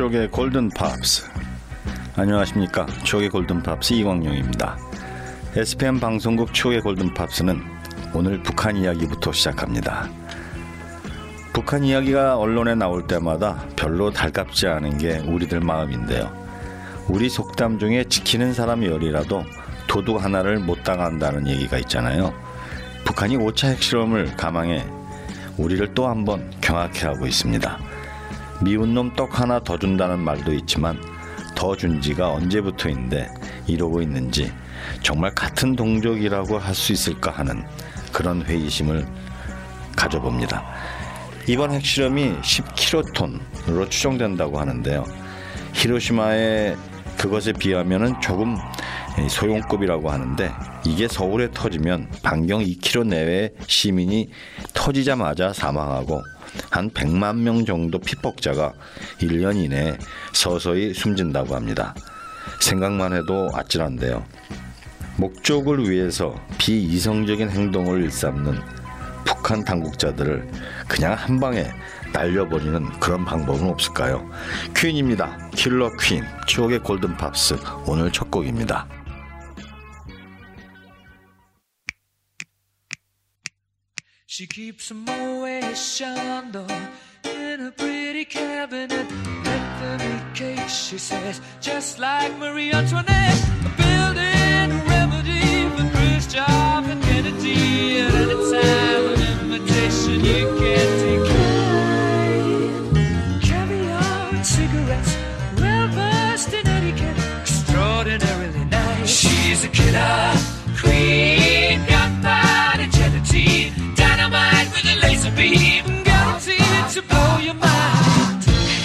추억의 골든팝스. 안녕하십니까. 추억의 골든팝스 이광용입니다. SPM 방송국 추억의 골든팝스는 오늘 북한 이야기부터 시작합니다. 북한 이야기가 언론에 나올 때마다 별로 달갑지 않은 게 우리들 마음인데요. 우리 속담 중에 지키는 사람 열이라도 도둑 하나를 못 당한다는 얘기가 있잖아요. 북한이 5차 핵실험을 감행해 우리를 또 한 번 경악해 하고 있습니다. 미운 놈 떡 하나 더 준다는 말도 있지만 더 준 지가 언제부터인데 이러고 있는지 정말 같은 동족이라고 할 수 있을까 하는 그런 회의심을 가져봅니다. 이번 핵실험이 10킬로톤으로 추정된다고 하는데요. 히로시마의 그것에 비하면은 조금 소용급이라고 하는데 이게 서울에 터지면 반경 2km 내외의 시민이 터지자마자 사망하고 한 100만 명 정도 피폭자가 1년 이내에 서서히 숨진다고 합니다. 생각만 해도 아찔한데요. 목적을 위해서 비이성적인 행동을 일삼는 북한 당국자들을 그냥 한 방에 날려버리는 그런 방법은 없을까요? 퀸입니다. 킬러 퀸, 추억의 골든팝스. 오늘 첫 곡입니다. She keeps a Moet Chandon in a pretty cabinet. Let them eat cake, she says, just like Marie Antoinette. A building a remedy for Khrushchev and Kennedy. At any time, an invitation you can't decline. Caviar and cigarettes, well versed in etiquette, extraordinarily nice. She's a killer queen, gunpowder gelatine. Dynamite with a laser beam, guaranteed to blow your mind.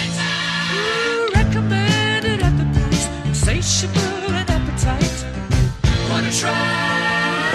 Recommended at the price, insatiable and appetite. Wanna try?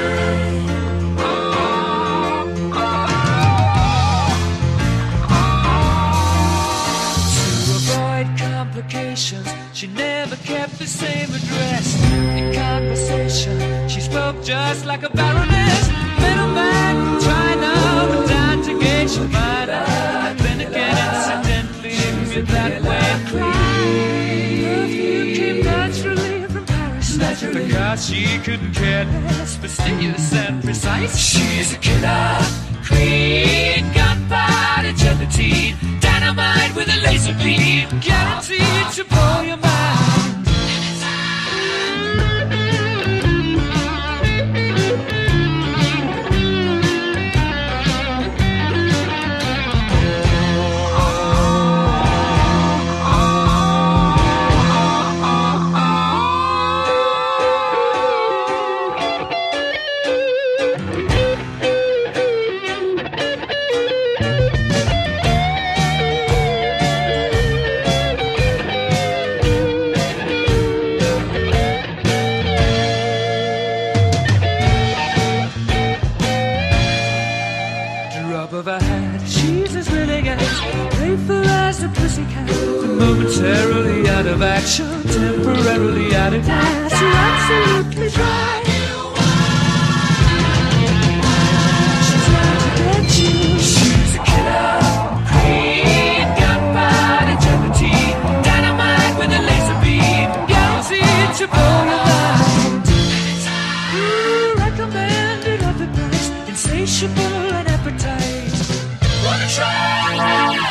To avoid complications, she never kept the same address. In conversation, she spoke just like a baroness. Middleman from China, but down to Geisha Minor. Then again, incidentally, if that way perfume came naturally from Paris. Naturally. Because she couldn't care less, fastidious and precise. She's a killer queen, gunpowder gelatine. Dynamite with a laser beam, guaranteed to blow your mind. Momentarily out of action, temporarily out of gas. You're absolutely dry. She's trying to get you. She's a killer queen, gunpowder gelatine. Dynamite with a laser beam, guaranteed to blow your mind. Recommended at the price, insatiable and appetite. Wanna try?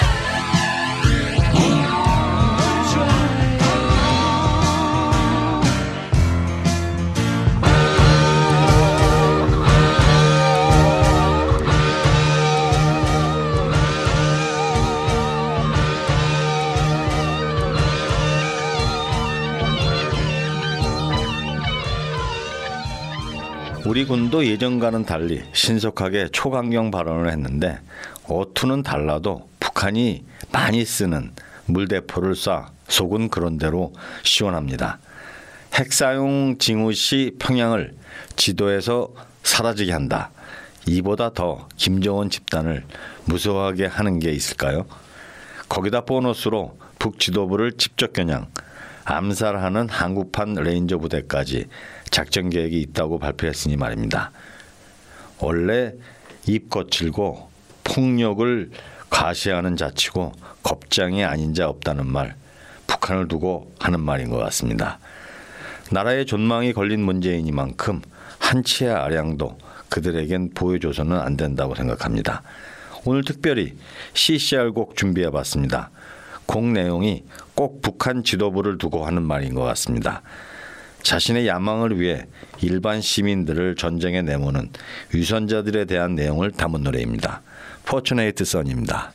우리 군도 예전과는 달리 신속하게 초강경 발언을 했는데 어투는 달라도 북한이 많이 쓰는 물대포를 쏴 속은 그런 대로 시원합니다. 핵사용 징후 시 평양을 지도에서 사라지게 한다. 이보다 더 김정은 집단을 무서워하게 하는 게 있을까요? 거기다 보너스로 북지도부를 직접 겨냥 암살하는 한국판 레인저 부대까지 작전 계획이 있다고 발표했으니 말입니다. 원래 입 거칠고 폭력을 과시하는 자치고 겁장이 아닌 자 없다는 말 북한을 두고 하는 말인 것 같습니다. 나라의 존망이 걸린 문제이니만큼 한치의 아량도 그들에겐 보여줘서는 안 된다고 생각합니다. 오늘 특별히 CCR 곡 준비해봤습니다. 곡 내용이 꼭 북한 지도부를 두고 하는 말인 것 같습니다. 자신의 야망을 위해 일반 시민들을 전쟁에 내모는 위선자들에 대한 내용을 담은 노래입니다. 포처네이트 선입니다.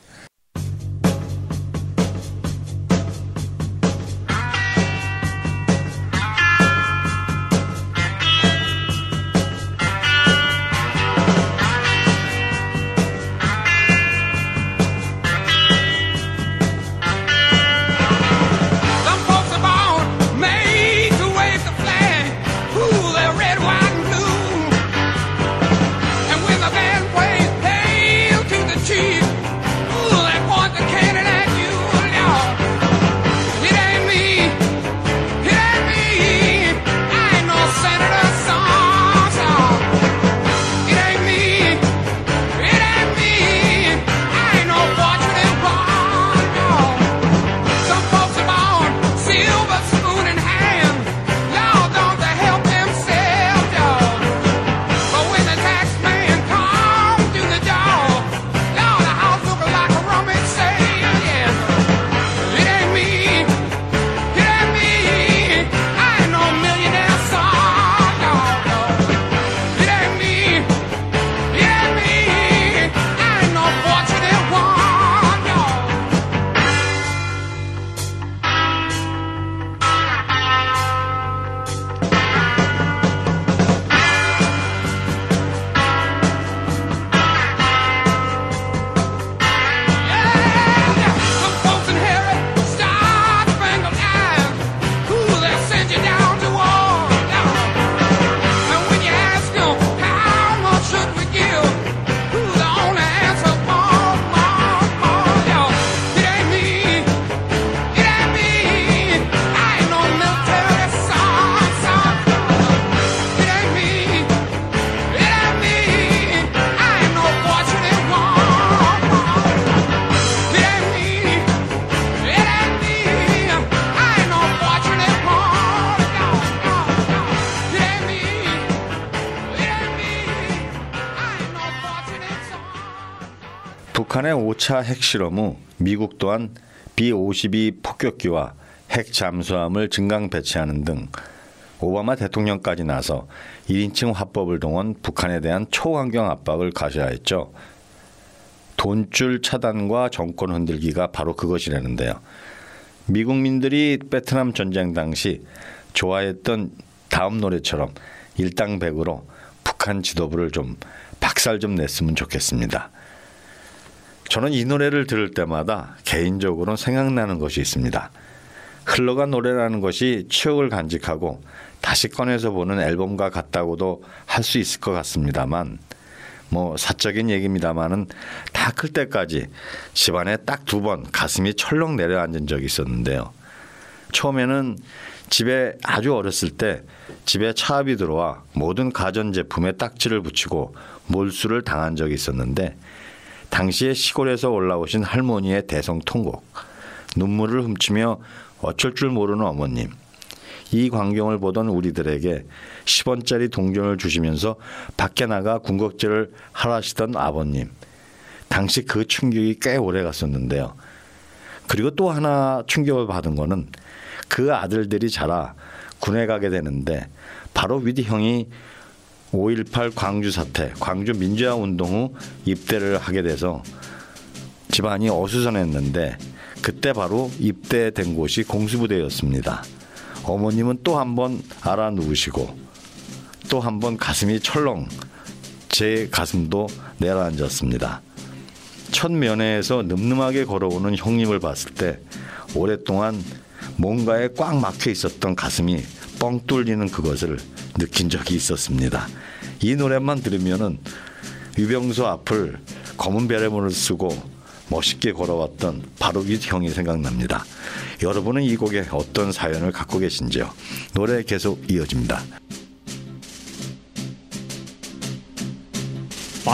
북한의 5차 핵실험 후 미국 또한 B-52 폭격기와 핵 잠수함을 증강 배치하는 등 오바마 대통령까지 나서 1인칭 화법을 동원 북한에 대한 초환경 압박을 가셔야했죠. 돈줄 차단과 정권 흔들기가 바로 그것이라는데요. 미국민들이 베트남 전쟁 당시 좋아했던 다음 노래처럼 일당백으로 북한 지도부를 좀 박살 좀 냈으면 좋겠습니다. 저는 이 노래를 들을 때마다 개인적으로 생각나는 것이 있습니다. 흘러간 노래라는 것이 추억을 간직하고 다시 꺼내서 보는 앨범과 같다고도 할 수 있을 것 같습니다만 사적인 얘기입니다만은 다 클 때까지 집안에 딱 2번 가슴이 철렁 내려앉은 적이 있었는데요. 처음에는 집에 아주 어렸을 때 집에 차압이 들어와 모든 가전제품에 딱지를 붙이고 몰수를 당한 적이 있었는데 당시에 시골에서 올라오신 할머니의 대성통곡, 눈물을 훔치며 어쩔 줄 모르는 어머님, 이 광경을 보던 우리들에게 10원짜리 동전을 주시면서 밖에 나가 군것질을 하라시던 아버님, 당시 그 충격이 꽤 오래 갔었는데요. 그리고 또 하나 충격을 받은 거는 그 아들들이 자라 군에 가게 되는데 바로 위디 형이 5.18 광주 사태, 광주 민주화 운동 후 입대를 하게 돼서 집안이 어수선했는데 그때 바로 입대된 곳이 공수부대였습니다. 어머님은 또 한 번 알아 누우시고 또 한 번 가슴이 철렁, 제 가슴도 내려앉았습니다. 첫 면회에서 늠름하게 걸어오는 형님을 봤을 때 오랫동안 뭔가에 꽉 막혀 있었던 가슴이 뻥 뚫리는 그것을 느낀 적이 있었습니다. 이 노래만 들으면은 유병수 앞을 검은 베레모를 쓰고 멋있게 걸어왔던 바로 윗 형이 생각납니다. 여러분은 이 곡에 어떤 사연을 갖고 계신지요? 노래 계속 이어집니다.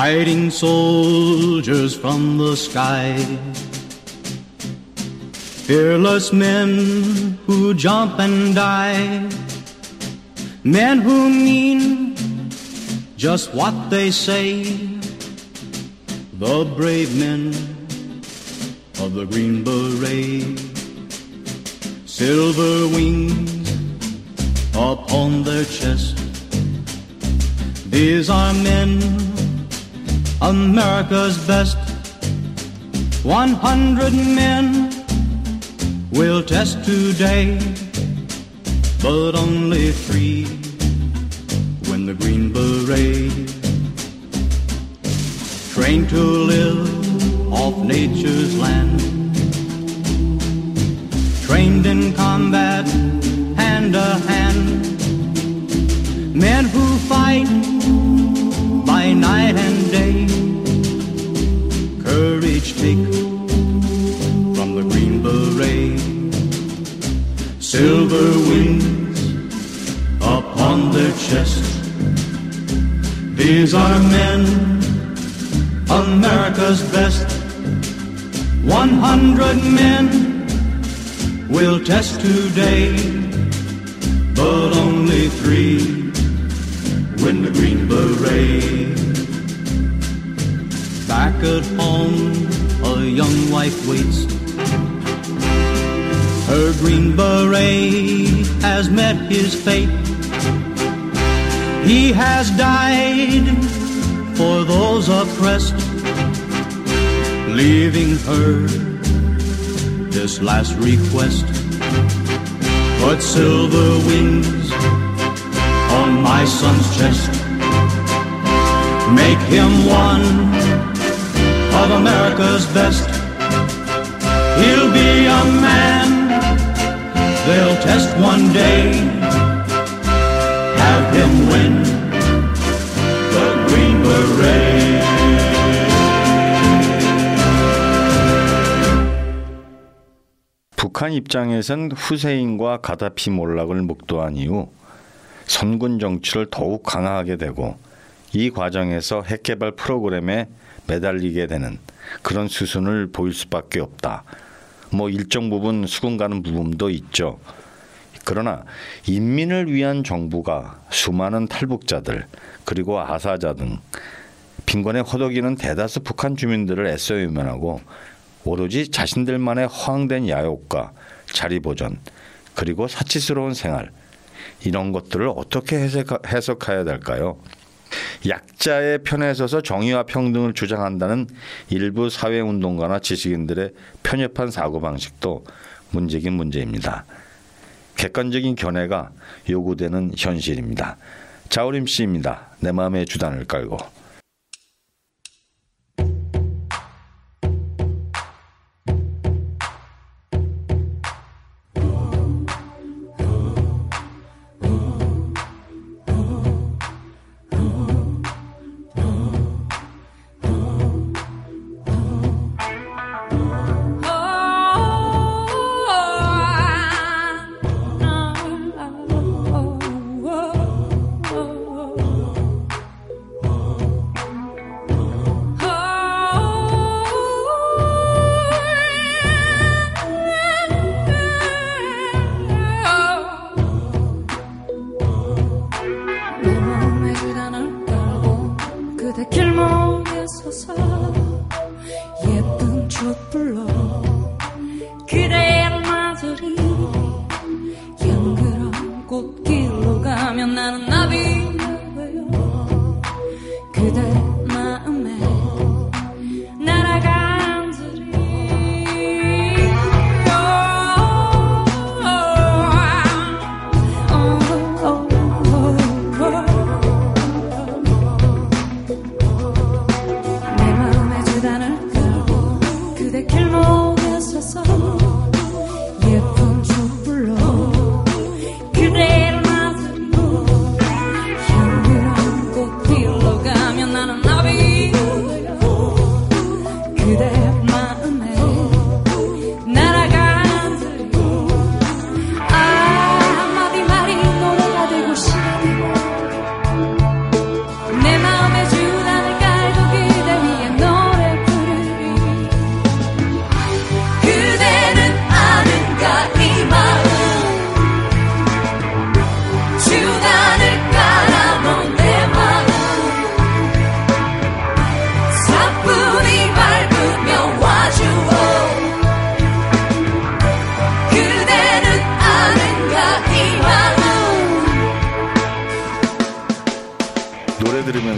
Fighting soldiers from the sky, Fearless men who jump and die, men who mean just what they say, the brave men of the Green Beret. Silver wings upon their chest, these are men, America's best. 100 men will test today, but only 3 win the Green Beret. Trained to live off nature's land, trained in combat hand to hand, men who fight by night and day, courage take from the Green Beret. Silver wings upon their chest, these are men, America's best. 100 men will test today, but only 3 win the Green Beret. Back at home, a young wife waits. Her Green Beret has met his fate. He has died for those oppressed, leaving her this last request. Put silver wings on my son's chest, make him one of America's best. He'll be a man they'll test one day, have him win the Green Beret. 북한 입장에선 후세인과 가다피 몰락을 목도한 이후 선군 정치를 더욱 강화하게 되고 이 과정에서 핵개발 프로그램에 매달리게 되는 그런 수순을 보일 수밖에 없다. 일정 부분 수긍 가는 부분도 있죠. 그러나 인민을 위한 정부가 수많은 탈북자들 그리고 아사자 등 빈곤에 허덕이는 대다수 북한 주민들을 애써 외면하고 오로지 자신들만의 허황된 야욕과 자리보전 그리고 사치스러운 생활, 이런 것들을 어떻게 해석해야 될까요? 약자의 편에 서서 정의와 평등을 주장한다는 일부 사회운동가나 지식인들의 편협한 사고방식도 문제긴 문제입니다. 객관적인 견해가 요구되는 현실입니다. 자우림 씨입니다. 내 마음의 주단을 깔고.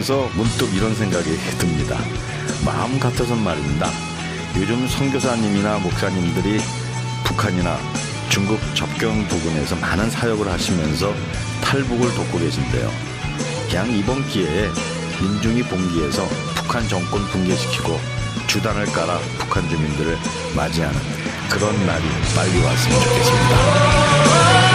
들으면서 문득 이런 생각이 듭니다. 마음 같아선 말입니다. 요즘 선교사님이나 목사님들이 북한이나 중국 접경 부근에서 많은 사역을 하시면서 탈북을 돕고 계신데요. 그냥 이번 기회에 민중이 봉기해서 북한 정권 붕괴시키고 주단을 깔아 북한 주민들을 맞이하는 그런 날이 빨리 왔으면 좋겠습니다.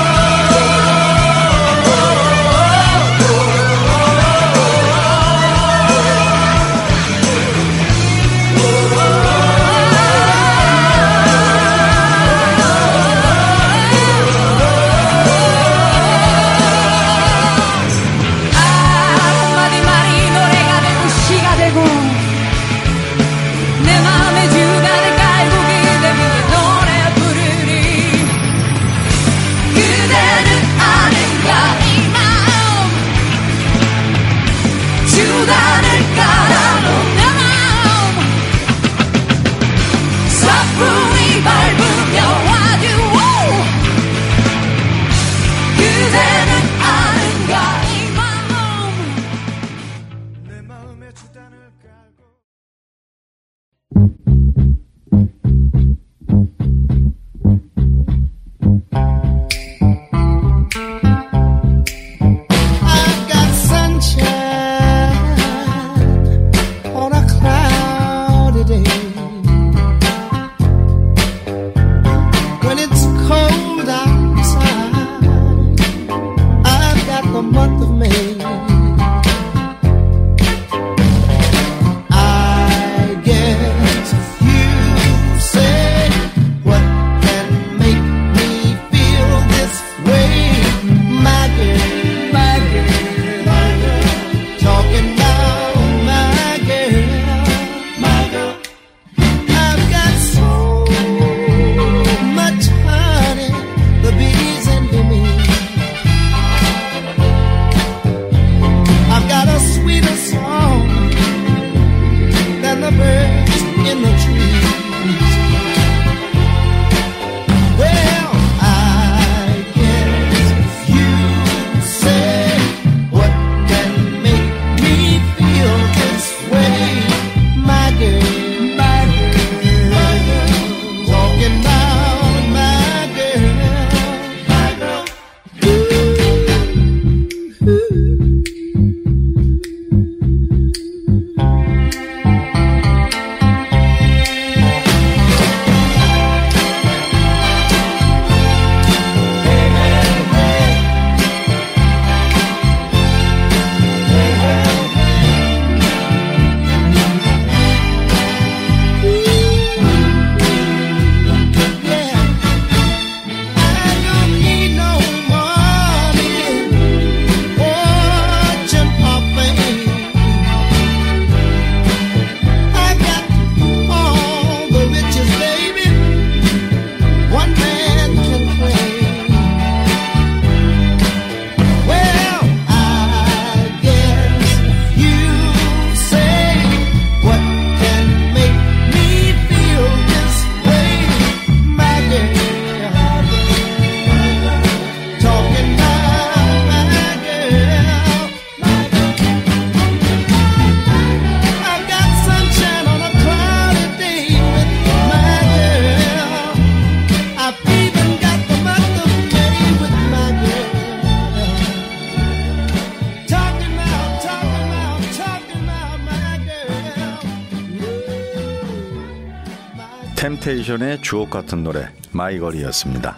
템테이션의 주옥 같은 노래 마이걸이었습니다.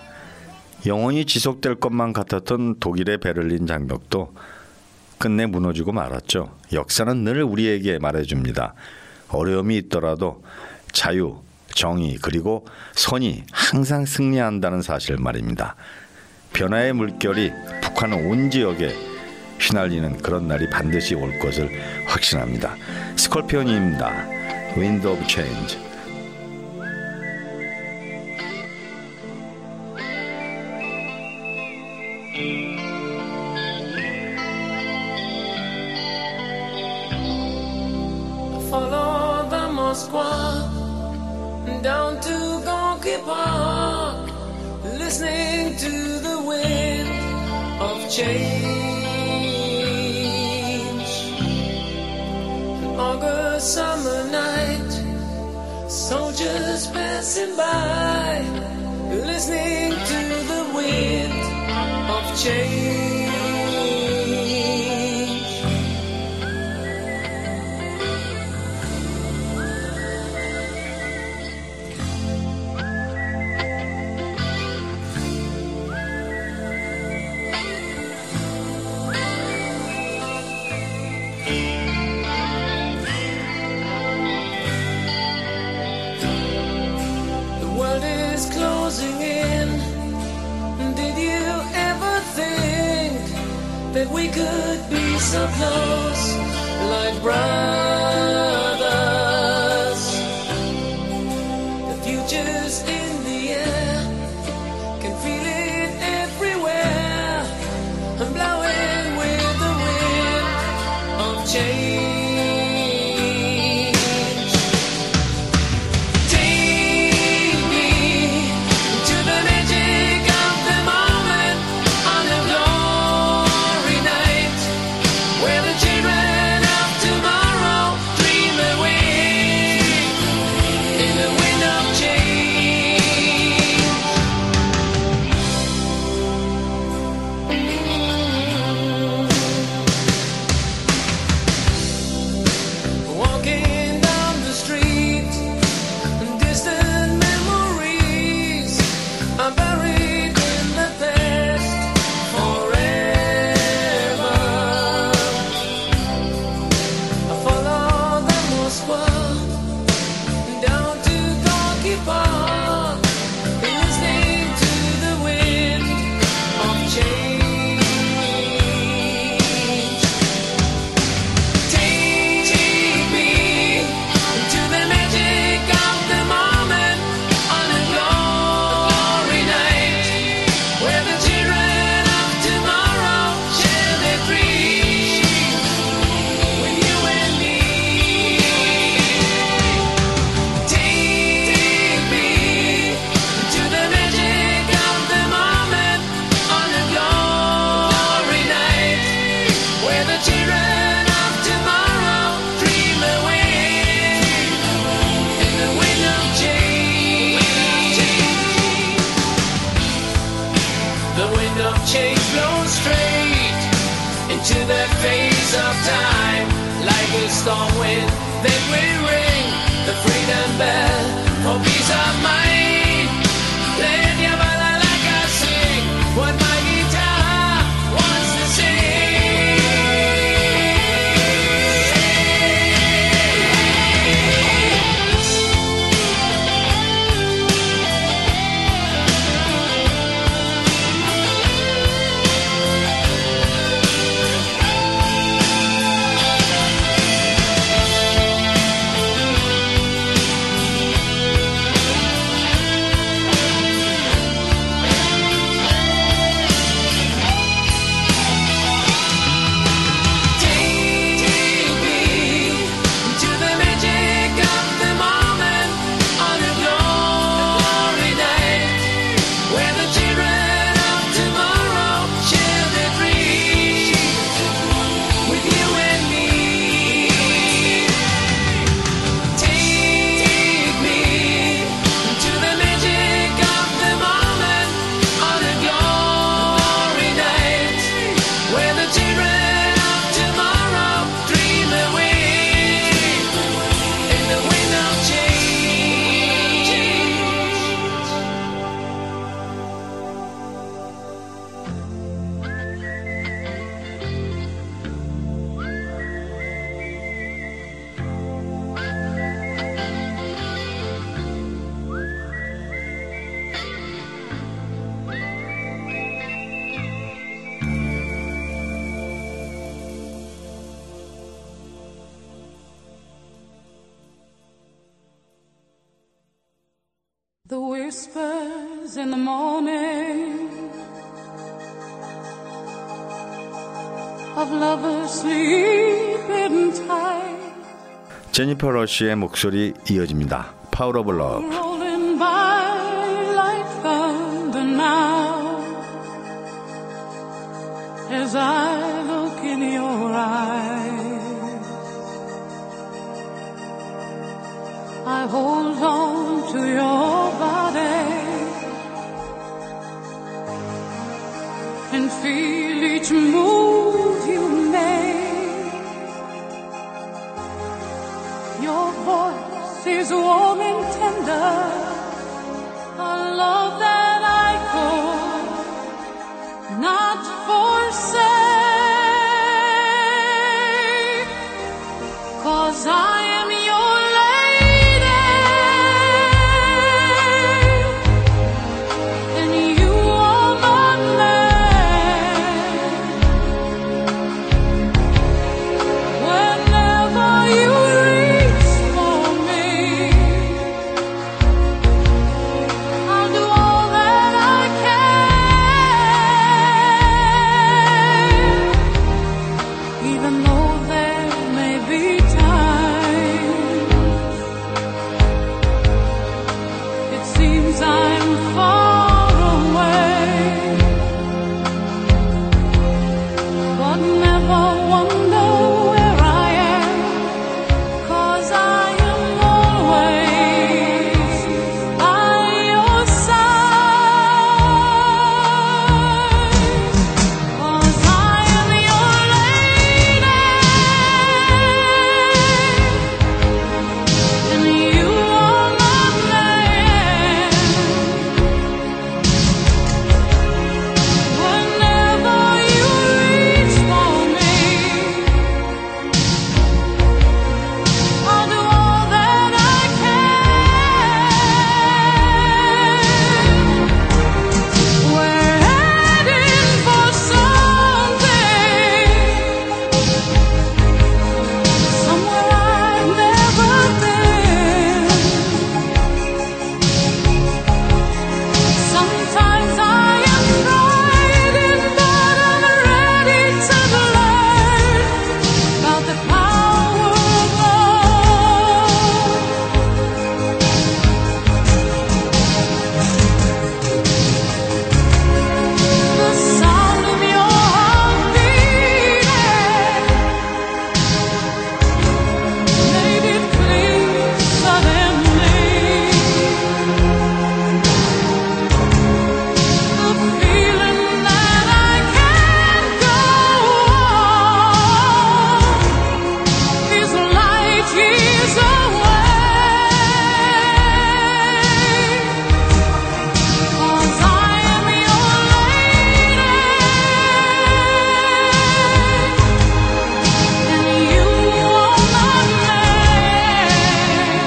영원히 지속될 것만 같았던 독일의 베를린 장벽도 끝내 무너지고 말았죠. 역사는 늘 우리에게 말해줍니다. 어려움이 있더라도 자유, 정의 그리고 선이 항상 승리한다는 사실 말입니다. 변화의 물결이 북한 온 지역에 휘날리는 그런 날이 반드시 올 것을 확신합니다. 스콜피온입니다. Wind of Change. Follow the Moskva down to Gorky Park, listening to the wind of change. soldiers passing by, listening to the wind of change. The world is closing in. Did you ever think that we could be so close, like brothers? The future's in the air, can feel it everywhere. I'm blowing with the wind of change. Take me to the magic of the moment on a glory night, where the children of tomorrow dream away in the wind of change. Walking down the street, distant memories are buried in the past forever. I follow the Moskva down to Gorky Park, listening to the wind of change. Take me to the magic of the moment on a glory night, where the children of tomorrow share their dreams with you and me. Take me to the magic of the moment on a glory night, where the children of tomorrow dream away in the wind of change. The wind of change blows straight into that phase of time, like a storm wind that will ring the freedom bell for peace of mind. Play the balalaika, sing what my guitar wants to sing. Take me to the magic of the moment on a glory night, where the children of tomorrow share their dreams with you and me. Take me to the magic of the moment on a glory night, where the children of tomorrow dream away in the wind of change. The whispers in the morning of lovers sleeping tight, 제니퍼 러시의 목소리 이어집니다. Power of Love. rolling by like thunder now, as I look in your eyes. I hold on to your body and feel each move you make. Your voice is warm and tender, a love that I could not forsake, 'cause I am your lady and you are my man. Whenever you reach for me, I'll do all that I can, even though there may be times it seems I'm far away, but never wonder where I am, 'cause I am always by your side, 'cause I am your lady and you are my man. Whenever you reach for me, I'll do all that I can. We're heading for something, somewhere I've never been. Sometimes I am frightened, but I'm ready to learn about the power of love. The sound of your heart beating made it clear suddenly. The feeling that I can't go on is light years away, 'cause I am your lady and you are my man.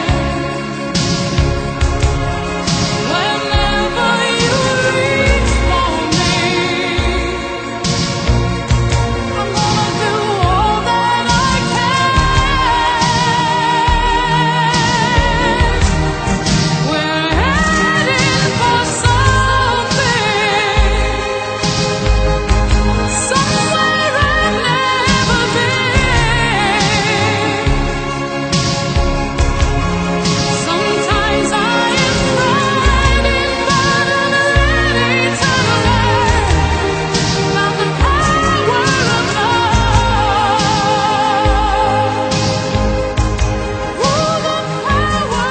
Whenever you reach for me, I'm gonna do all that I can. We're heading for something, somewhere I've never been. Sometimes I am frightened, but I'm ready to learn about the power of love. Ooh, the power of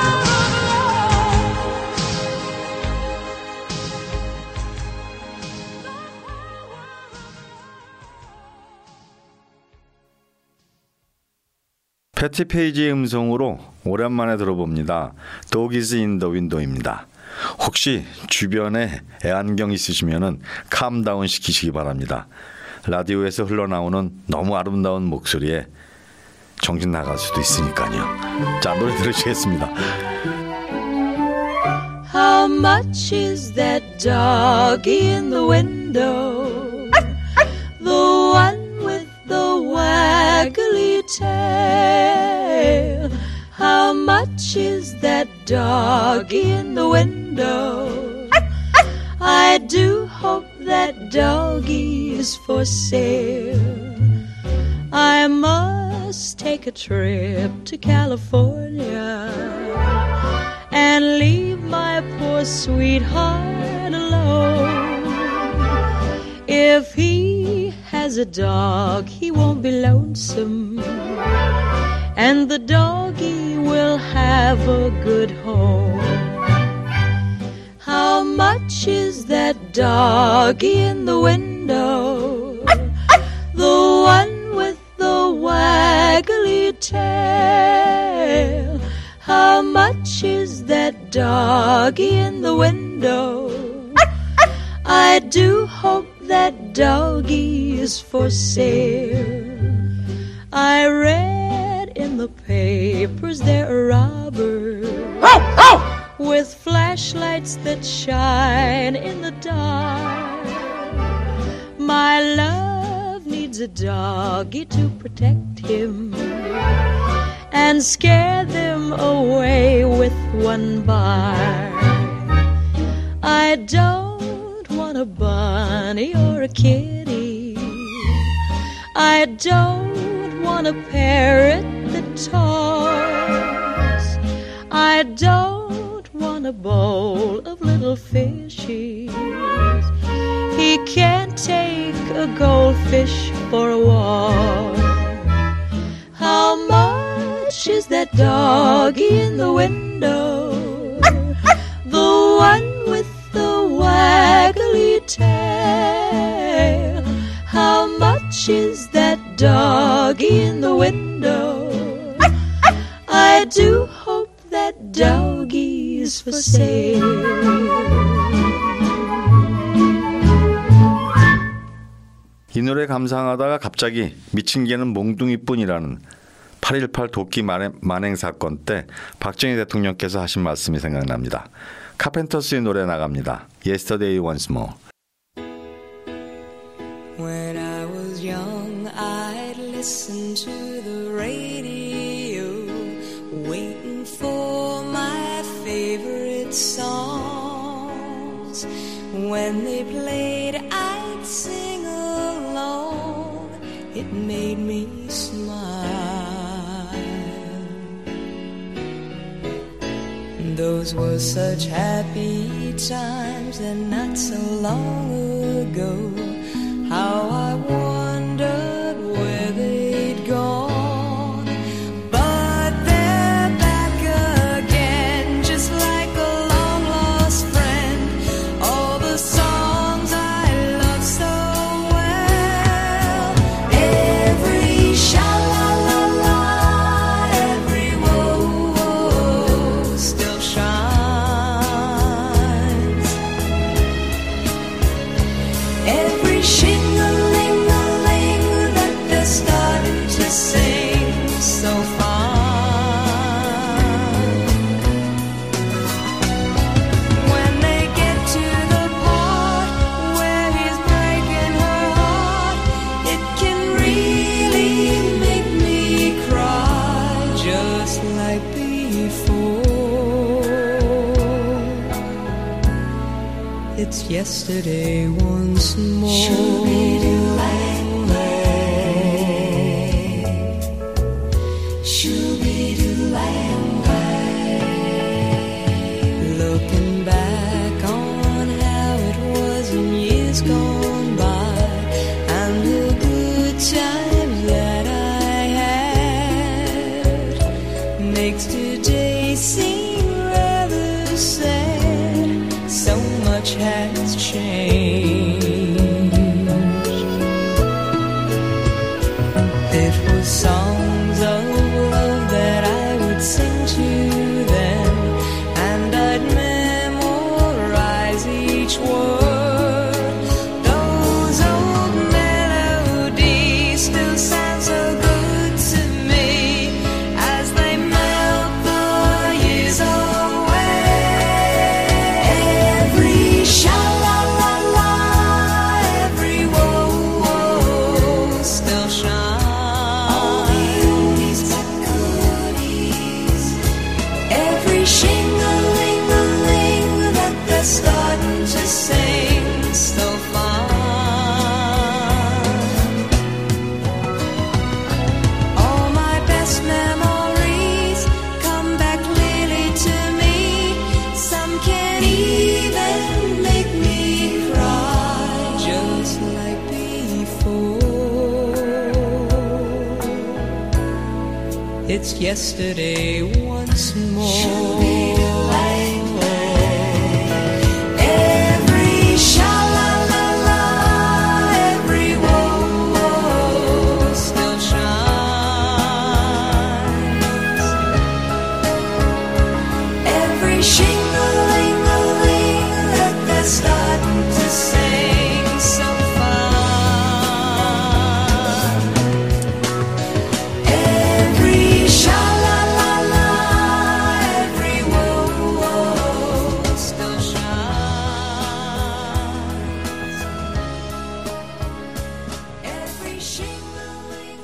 패티 페이지의 음성으로 오랜만에 들어봅니다. Dog is in the window입니다. 혹시 주변에 애완경 있으시면은 캄다운 시키시기 바랍니다. 라디오에서 흘러나오는 너무 아름다운 목소리에 정신 나갈 수도 있으니까요. 자, 노래 들으시겠습니다. How much is that doggy in the window? The one with the waggly tail. How much is that doggy in the window? I do hope that doggy is for sale. I must take a trip to California and leave my poor sweetheart alone. If he has a dog, he won't be lonesome, and the doggy will have a good home. How much is that doggy in the window? The one with the waggly tail. How much is that doggy in the window? I do hope that doggy is for sale. I read in the papers there are robbers with flashlights that shine in the dark. My love needs a doggy to protect him and scare them away with one bark. I don't want a bunny or a kitty. I don't want a parrot that talks. I don't want a bowl of little fishies. He can't take a goldfish for a walk. How much is that doggy in the window? The one with the waggly tail. How much is that doggy in the window? I do hope that doggy is for sale. 이 노래 감상하다가 갑자기 미친 개는 몽둥이뿐이라는 8.18 도끼 만행 사건 때 박정희 대통령께서 하신 말씀이 생각납니다. 카펜터스의 노래 나갑니다. Yesterday Once More. When I was young, I'd listen to the radio, waiting for my favorite songs. When they played, I'd sing along. It made me smile. Those were such happy times, and not so long ago. How I wondered where they'd gone. But they're back again, just like a long-lost friend. All the songs I love so well. Every sha-la-la-la, every whoa-whoa still shines. Every shing-a-ling-a-ling that they're starting to sing so fine. When they get to the part where he's breaking her heart, it can really make me cry, just like before. It's yesterday once more. Looking back on how it was in years gone by, and the good times that I had, makes today seem rather sad. So much has changed. It was songs of love that I would sing to them, and I'd memorize each word. Those old melodies still sound so good to me as they melt the years away. Every sha-la-la-la, every whoa-whoa still shines. Every shing-a-ling-a-ling that they're starting to sing so fine. All my best memories come back clearly to me. Some can even make me cry, just like before. It's yesterday once more.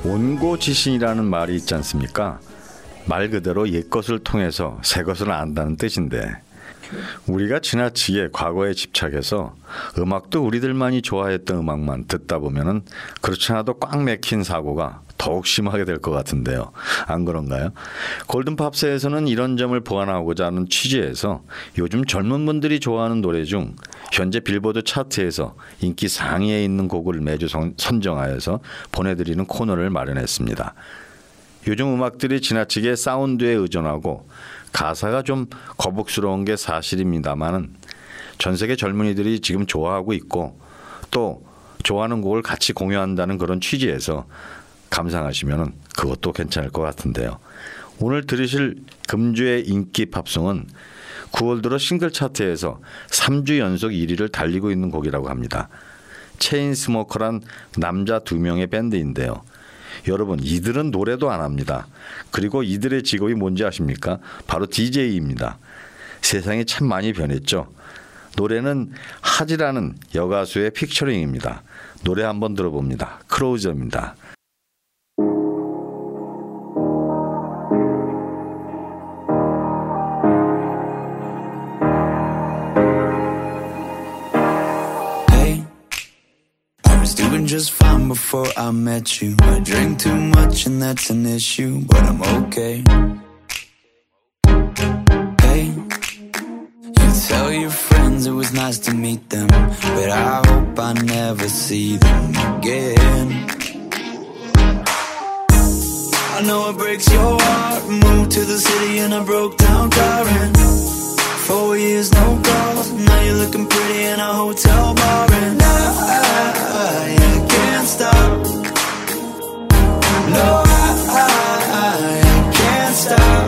온고지신이라는 말이 있지 않습니까? 말 그대로 옛것을 통해서 새것을 안다는 뜻인데, 우리가 지나치게 과거에 집착해서 음악도 우리들만이 좋아했던 음악만 듣다 보면은 그렇지 않아도 꽉 맥힌 사고가 더욱 심하게 될 것 같은데요. 안 그런가요? 골든팝스에서는 이런 점을 보완하고자 하는 취지에서 요즘 젊은 분들이 좋아하는 노래 중 현재 빌보드 차트에서 인기 상위에 있는 곡을 매주 선정하여서 보내드리는 코너를 마련했습니다. 요즘 음악들이 지나치게 사운드에 의존하고 가사가 좀 거북스러운 게 사실입니다만은 전 세계 젊은이들이 지금 좋아하고 있고 또 좋아하는 곡을 같이 공유한다는 그런 취지에서 감상하시면 그것도 괜찮을 것 같은데요. 오늘 들으실 금주의 인기 팝송은 9월 들어 싱글 차트에서 3주 연속 1위를 달리고 있는 곡이라고 합니다. 체인스모커란 남자 2명의 밴드인데요. 여러분, 이들은 노래도 안 합니다. 그리고 이들의 직업이 뭔지 아십니까? 바로 DJ입니다. 세상이 참 많이 변했죠. 노래는 하지라는 여가수의 픽처링입니다. 노래 한번 들어봅니다. 크로우저입니다. Doing just fine before I met you. I drink too much and that's an issue, but I'm okay. Hey, you tell your friends it was nice to meet them, but I hope I never see them again. I know it breaks your heart. Moved to the city in a broke down car and 4 years no calls. Now you're looking pretty in a hotel bar and I can't stop. No, I can't stop.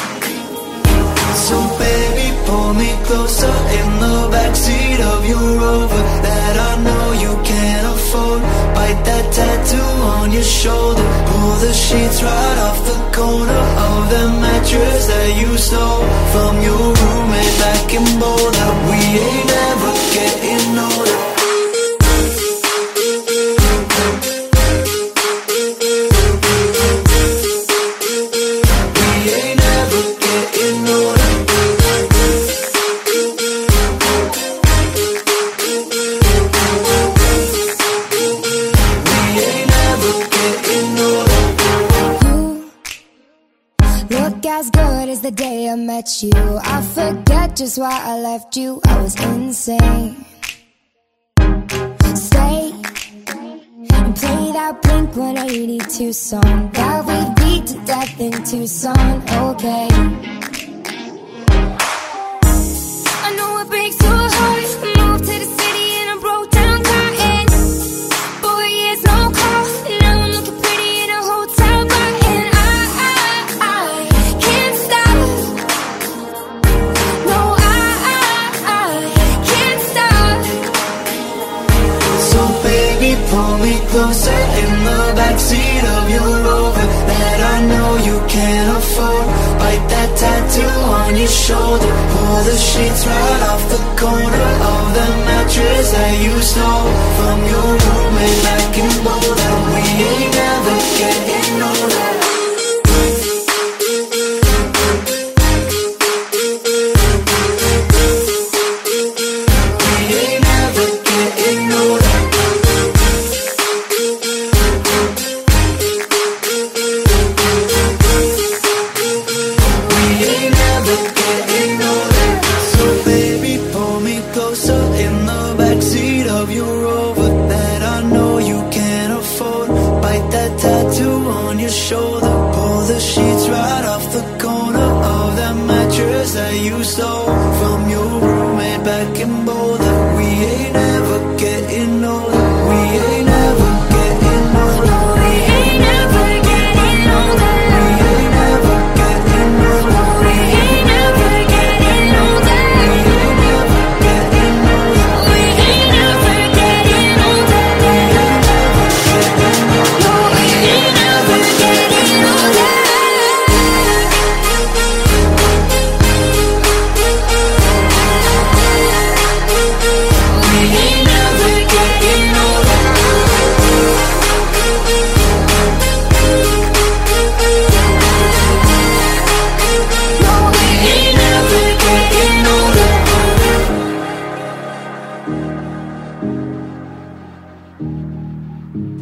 So baby, pull me closer in the backseat of your Rover that I know you can't afford. Bite that tattoo on your shoulder. Pull the sheets right off the corner of the mattress that you stole from your roommate back in Boulder. We ain't ever getting older. The day I met you, I forget just why I left you. I was insane. Stay and play that Blink-182 song that we beat to death in Tucson. Okay, I know it breaks your heart. Moved to the city in a broke down car and 4 years no call. Now I'm looking pretty in a hotel bar and I can't stop. No, I can't stop. So baby, pull me closer in the backseat of your Rover that I know you can't afford. Bite that tattoo on your shoulder. Pull the sheets right off the corner of the mattress that you stole from your roommate back in Boulder. We ain't ever getting older. You stole from your roommate back in Boulder. We ain't ever getting older. We ain't ever getting older. We ain't ever getting older. We ain't ever getting older. We ain't ever getting older. We ain't ever getting older. We ain't ever getting older. We ain't ever getting older. No, we ain't ever getting older.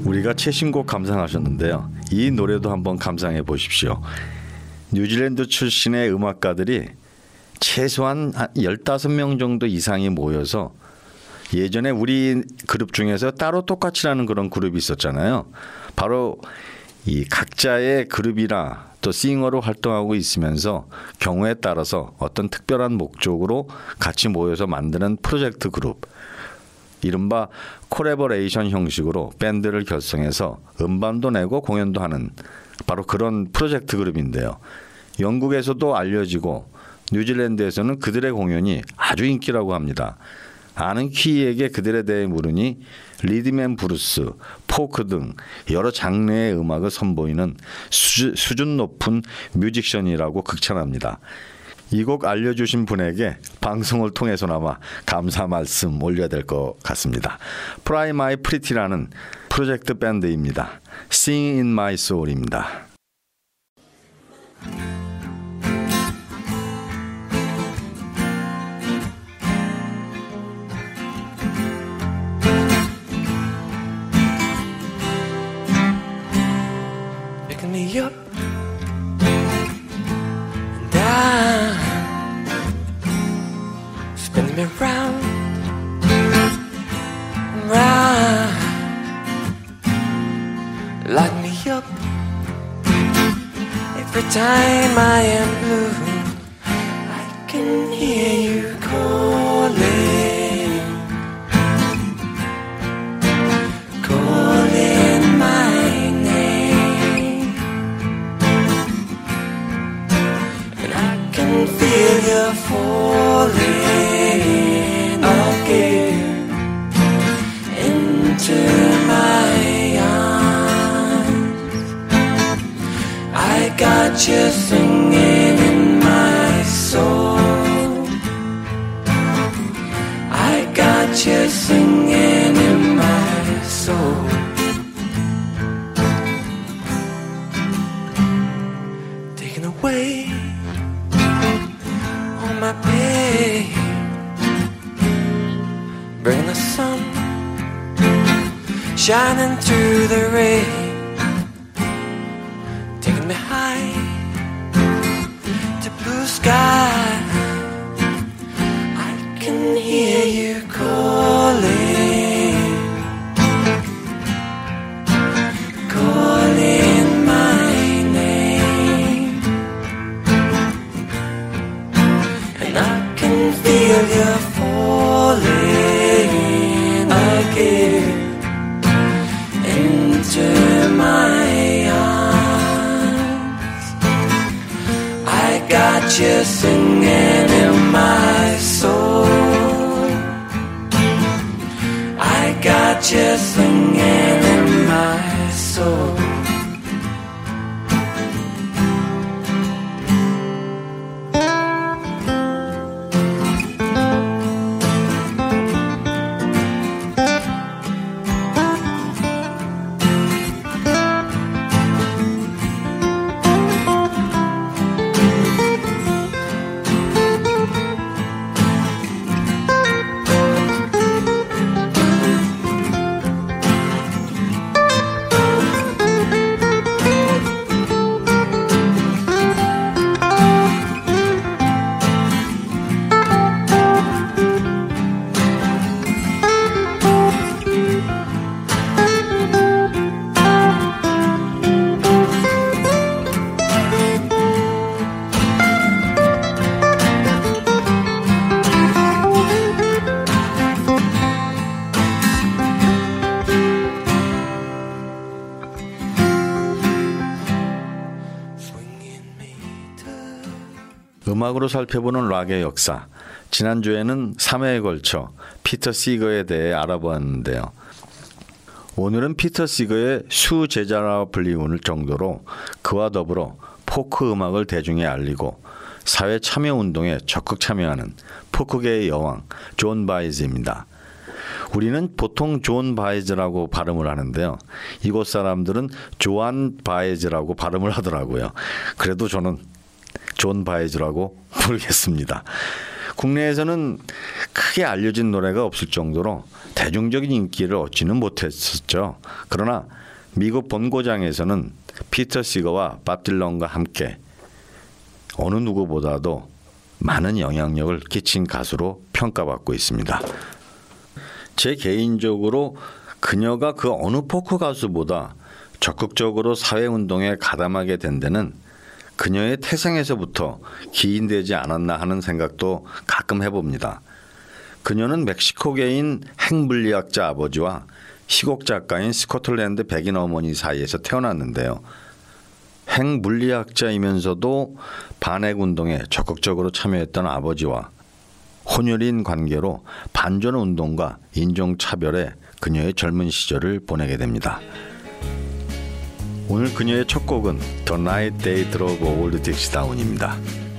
우리가 최신곡 감상하셨는데요. 이 노래도 한번 감상해 보십시오. 뉴질랜드 출신의 음악가들이 최소한 15명 정도 이상이 모여서 예전에 우리 그룹 중에서 따로 똑같이라는 그런 그룹이 있었잖아요. 바로 이 각자의 그룹이나 또 싱어로 활동하고 있으면서 경우에 따라서 어떤 특별한 목적으로 같이 모여서 만드는 프로젝트 그룹, 이른바 콜래버레이션 형식으로 밴드를 결성해서 음반도 내고 공연도 하는 바로 그런 프로젝트 그룹인데요. 영국에서도 알려지고 뉴질랜드에서는 그들의 공연이 아주 인기라고 합니다. 아는 퀴에게 그들에 대해 물으니 리듬 앤 브루스, 포크 등 여러 장르의 음악을 선보이는 수준 높은 뮤지션이라고 극찬합니다. 이 곡 알려주신 분에게 방송을 통해서나마 감사 말씀 올려야 될 것 같습니다. Fly My Pretty라는 프로젝트 밴드입니다. Sing in My Soul입니다. Picking me up and down, spinning me round and round, light me up every time I am blue. I can hear you calling, calling my name, and I can feel you falling again into my arms. I got you singing in my soul. I got you singing in my soul. Taking away all my pain, bring the sun shining through the rain, taking me high to blue sky. I can hear you calling, calling my name, and I can feel you falling again into my arms. I got you singing in my soul. I got you singing in my soul. 음악으로 살펴보는 락의 역사. 지난주에는 3회에 걸쳐 피터 시거에 대해 알아보았는데요. 오늘은 피터 시거의 수제자라 불리울 정도로 그와 더불어 포크 음악을 대중에 알리고 사회 참여 운동에 적극 참여하는 포크계의 여왕 존 바이즈입니다. 우리는 보통 존 바이즈라고 발음을 하는데요. 이곳 사람들은 조안 바이즈라고 발음을 하더라고요. 그래도 저는 존 바이즈라고 부르겠습니다. 국내에서는 크게 알려진 노래가 없을 정도로 대중적인 인기를 얻지는 못했었죠. 그러나 미국 본고장에서는 피터 시거와 밥 딜런과 함께 어느 누구보다도 많은 영향력을 끼친 가수로 평가받고 있습니다. 제 개인적으로 그녀가 그 어느 포크 가수보다 적극적으로 사회운동에 가담하게 된 데는 그녀의 태생에서부터 기인되지 않았나 하는 생각도 가끔 해봅니다. 그녀는 멕시코계인 핵물리학자 아버지와 시곡 작가인 스코틀랜드 백인 어머니 사이에서 태어났는데요. 핵물리학자이면서도 반핵운동에 적극적으로 참여했던 아버지와 혼혈인 관계로 반전운동과 인종차별에 그녀의 젊은 시절을 보내게 됩니다. 오늘 그녀의 첫 곡은 The Night They Drove Old Dixie Down입니다.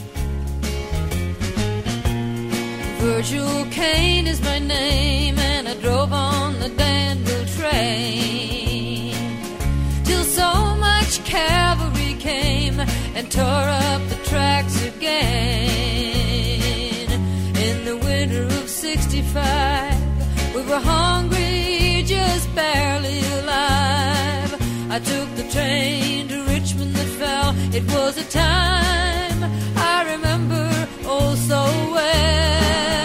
Virgil Caine is my name, and I drove on the Danville train till so much cavalry came and tore up the tracks again. In the winter of '65, we were hungry, just barely alive. I took the train to Richmond that fell. It was a time I remember oh so well.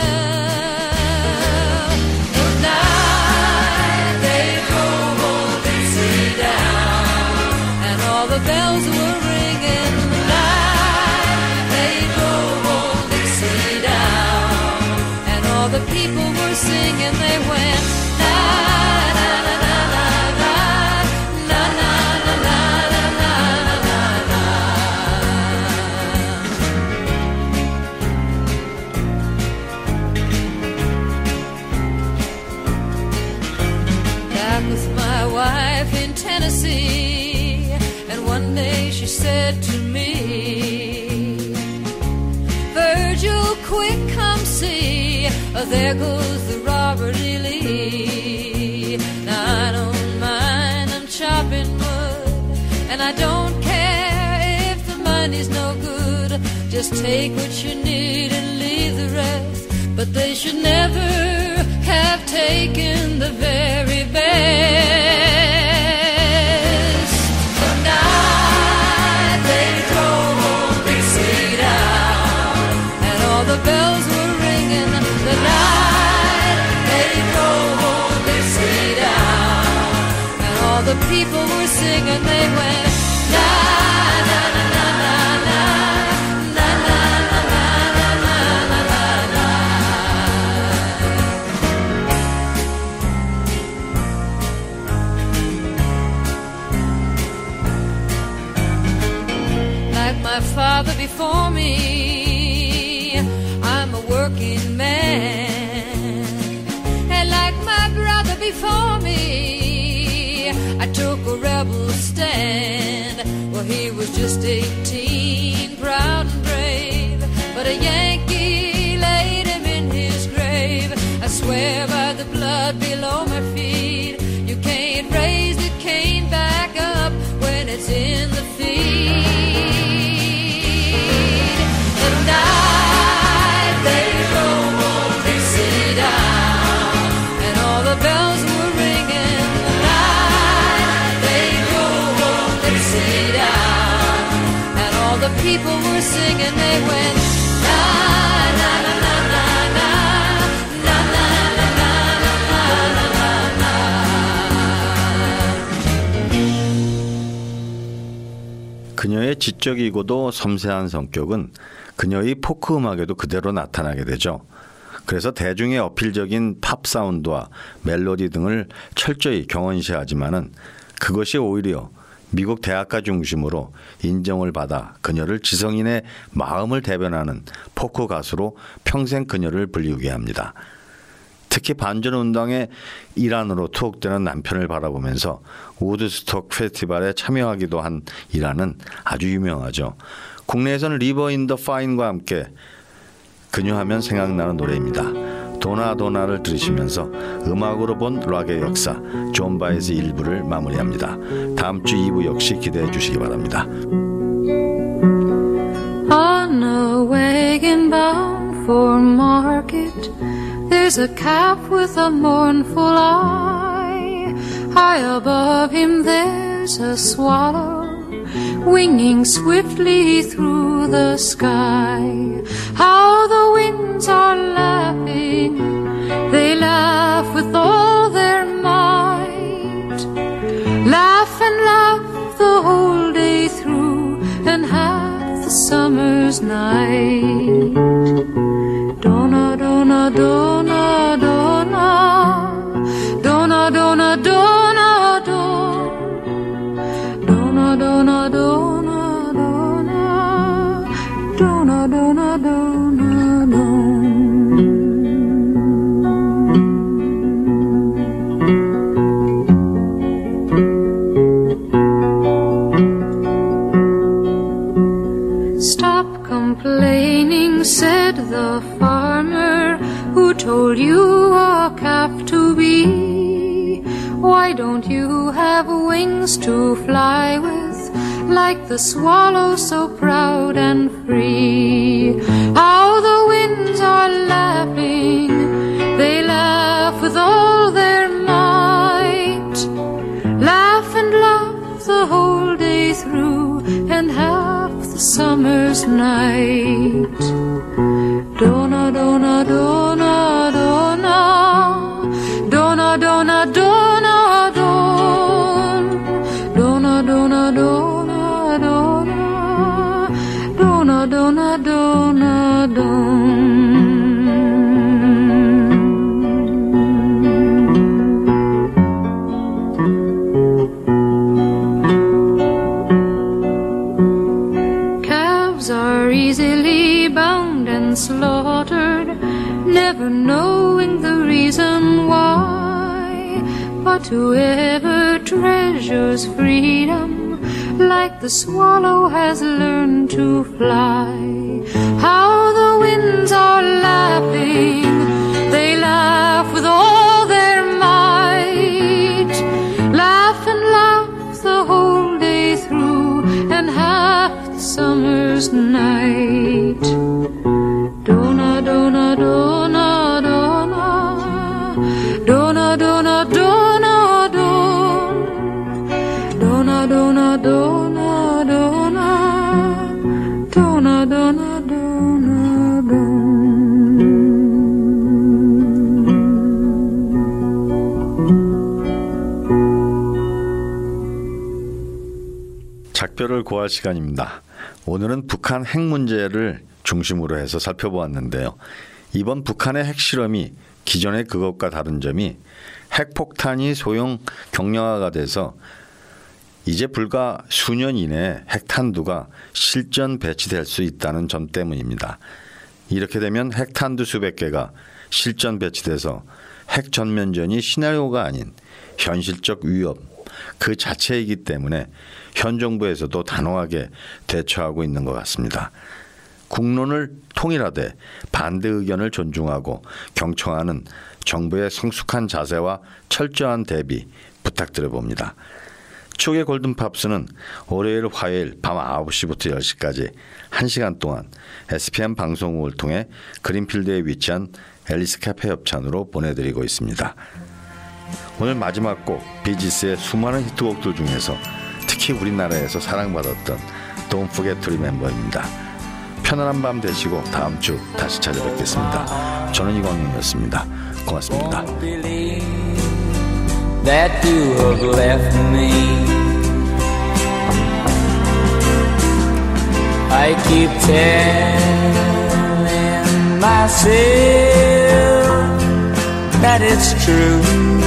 The bells were ringing, the night they drove old Dixie down, and all the people were singing. They went na na na na na na na na na na na. Back with my wife in Tennessee. One day she said to me, Virgil, quick, come see, there goes the Robert E. Lee. Now I don't mind, I'm chopping wood, and I don't care if the money's no good. Just take what you need and leave the rest. But they should never have taken the very best. The bells were ringing, the night they drove old Dixie down, and all the people were singing. They went na na na na na na na na na na na. Like my father before me, working man, and like my brother before me, I took a rebel stand. Well, he was just 18, proud and brave, but a Yankee laid him in his grave. I swear by the blood below my feet, you can't raise the cane back up when it's in the feed. The night they drove old Dixie down, and all the bells were ringing. The night they drove old Dixie down, and all the people were singing. They went na na na na na na na na na na na na. 그녀의 지적이고도 섬세한 성격은 그녀의 포크 음악에도 그대로 나타나게 되죠. 그래서 대중의 어필적인 팝 사운드와 멜로디 등을 철저히 경원시하지만은 그것이 오히려 미국 대학가 중심으로 인정을 받아 그녀를 지성인의 마음을 대변하는 포크 가수로 평생 그녀를 불리우게 합니다. 특히 반전운동의 일환으로 투옥되는 남편을 바라보면서 우드스톡 페스티벌에 참여하기도 한 일화는 아주 유명하죠. 국내에서는 리버 인 더 파인과 함께 그녀 하면 생각나는 노래입니다. 도나도나를 들으시면서 음악으로 본 락의 역사 존 바이즈 1부를 마무리합니다. 다음 주 2부 역시 기대해 주시기 바랍니다. On a wagon bound for market, there's a calf with a mournful eye. High above him there's a swallow, winging swiftly through the sky. How the winds are laughing, they laugh with all their might. Laugh and laugh the whole day through, and half the summer's night. Donna, donna, donna, donna, donna, donna, donna, donna, donna, donna, donna, donna, donna, donna. Stop complaining, said the farmer who told you a calf to be. Why don't you have wings to fly with, like the swallow so proud and free? How the winds are laughing, they laugh with all their might. Laugh and laugh the whole day through, and half the summer's night. Donna, donna, donna, donna, donna, donna, donna, donna, donna, donna, donna, donna, donna, donna. Calves are easily bound and slaughtered, never knowing the reason why. But whoever treasures freedom, like the swallow has learned to fly. How the winds are laughing, they laugh with all their might. Laugh and laugh the whole day through, and half the summer's night. Donna, donna, donna, donna, donna, donna, donna, donna, donna, donna, donna, donna, donna, donna, donna. 작별을 고할 시간입니다. 오늘은 북한 핵 문제를 중심으로 해서 살펴보았는데요. 이번 북한의 핵실험이 기존의 그것과 다른 점이 핵폭탄이 소형 경량화가 돼서 이제 불과 수년 이내에 핵탄두가 실전 배치될 수 있다는 점 때문입니다. 이렇게 되면 핵탄두 수백 개가 실전 배치돼서 핵전면전이 시나리오가 아닌 현실적 위협 그 자체이기 때문에 현 정부에서도 단호하게 대처하고 있는 것 같습니다. 국론을 통일하되 반대 의견을 존중하고 경청하는 정부의 성숙한 자세와 철저한 대비 부탁드려봅니다. 추억의 골든팝스는 월요일 화요일 밤 9시부터 10시까지 1시간 동안 SPM 방송국을 통해 그린필드에 위치한 앨리스 카페 협찬으로 보내드리고 있습니다. 오늘 마지막 곡 비지스의 수많은 히트곡들 중에서 특히 우리나라에서 사랑받았던 Don't Forget to Remember입니다. 편안한 밤 되시고 다음 주 다시 찾아뵙겠습니다. 저는 이광용이었습니다. 고맙습니다. That you have left me. I keep telling myself that it's true.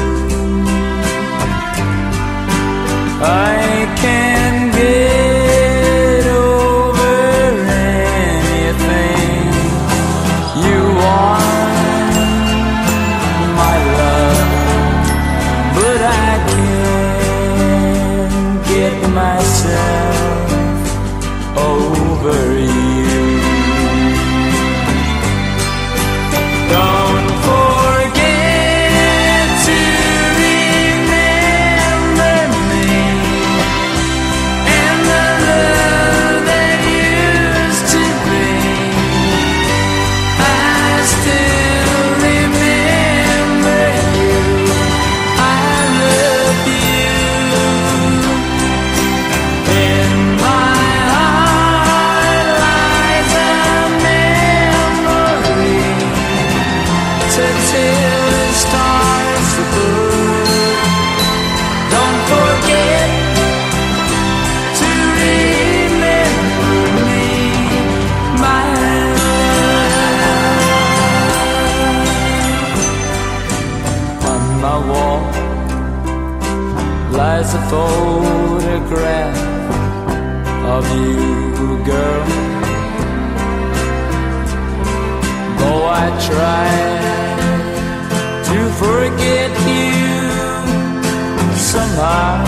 I can get over anything you want, my love, but I can't get myself over you. Don't forget to lies a photograph of you, girl. Though I try to forget you somehow,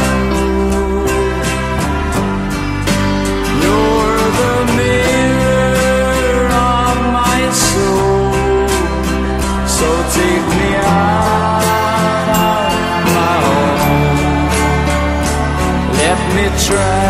you're the mirror of my soul. So take me out of my home. Let me try